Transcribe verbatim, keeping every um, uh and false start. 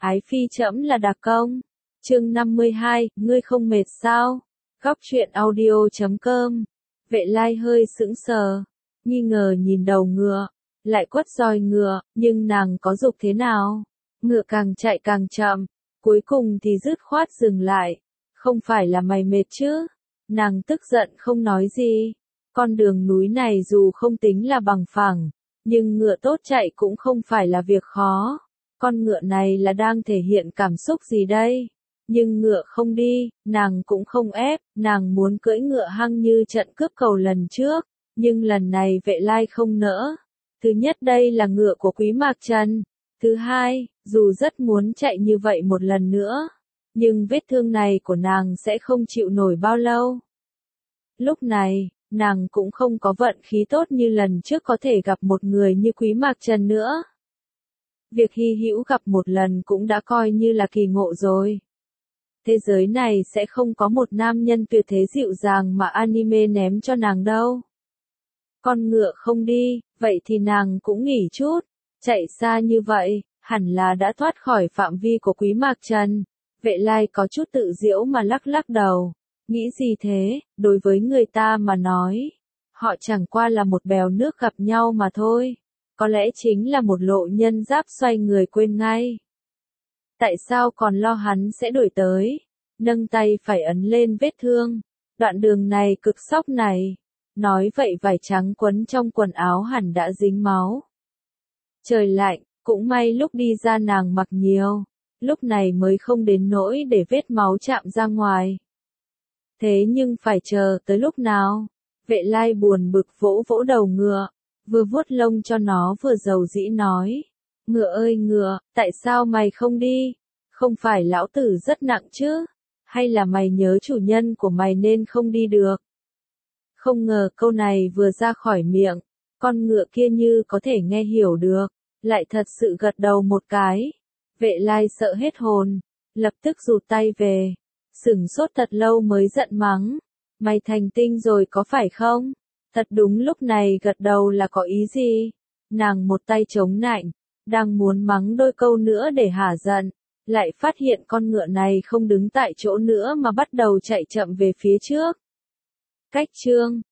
Ái phi trẫm là đặc công. Chương năm mươi hai, ngươi không mệt sao? Góc truyện audio chấm com. Vệ Lai hơi sững sờ, nghi ngờ nhìn đầu ngựa, lại quất roi ngựa, nhưng nàng có dục thế nào? Ngựa càng chạy càng chậm, cuối cùng thì dứt khoát dừng lại. Không phải là mày mệt chứ? Nàng tức giận không nói gì. Con đường núi này dù không tính là bằng phẳng, nhưng ngựa tốt chạy cũng không phải là việc khó. Con ngựa này là đang thể hiện cảm xúc gì đây? Nhưng ngựa không đi, nàng cũng không ép, nàng muốn cưỡi ngựa hăng như trận cướp cầu lần trước, nhưng lần này Vệ Lai không nỡ. Thứ nhất đây là ngựa của Quý Mạc Trần. Thứ hai, dù rất muốn chạy như vậy một lần nữa, nhưng vết thương này của nàng sẽ không chịu nổi bao lâu. Lúc này, nàng cũng không có vận khí tốt như lần trước có thể gặp một người như Quý Mạc Trần nữa. Việc hy hữu gặp một lần cũng đã coi như là kỳ ngộ rồi. Thế giới này sẽ không có một nam nhân tuyệt thế dịu dàng mà anime ném cho nàng đâu. Con ngựa không đi, vậy thì nàng cũng nghỉ chút. Chạy xa như vậy, hẳn là đã thoát khỏi phạm vi của Quý Mạc Trần. Vệ Lai có chút tự giễu mà lắc lắc đầu. Nghĩ gì thế, đối với người ta mà nói, họ chẳng qua là một bèo nước gặp nhau mà thôi. Có lẽ chính là một lộ nhân giáp xoay người quên ngay. Tại sao còn lo hắn sẽ đuổi tới? Nâng tay phải ấn lên vết thương. Đoạn đường này cực sóc này. Nói vậy vải trắng quấn trong quần áo hẳn đã dính máu. Trời lạnh, cũng may lúc đi ra nàng mặc nhiều. Lúc này mới không đến nỗi để vết máu chạm ra ngoài. Thế nhưng phải chờ tới lúc nào? Vệ Lai buồn bực vỗ vỗ đầu ngựa, vừa vuốt lông cho nó vừa dầu dĩ nói. Ngựa ơi ngựa, tại sao mày không đi? Không phải lão tử rất nặng chứ? Hay là mày nhớ chủ nhân của mày nên không đi được? Không ngờ câu này vừa ra khỏi miệng, con ngựa kia như có thể nghe hiểu được, lại thật sự gật đầu một cái. Vệ Lai sợ hết hồn, lập tức rụt tay về, sửng sốt thật lâu mới giận mắng. Mày thành tinh rồi có phải không? Thật đúng lúc này gật đầu là có ý gì? Nàng một tay chống nạnh, đang muốn mắng đôi câu nữa để hả giận, lại phát hiện con ngựa này không đứng tại chỗ nữa mà bắt đầu chạy chậm về phía trước. Cách chương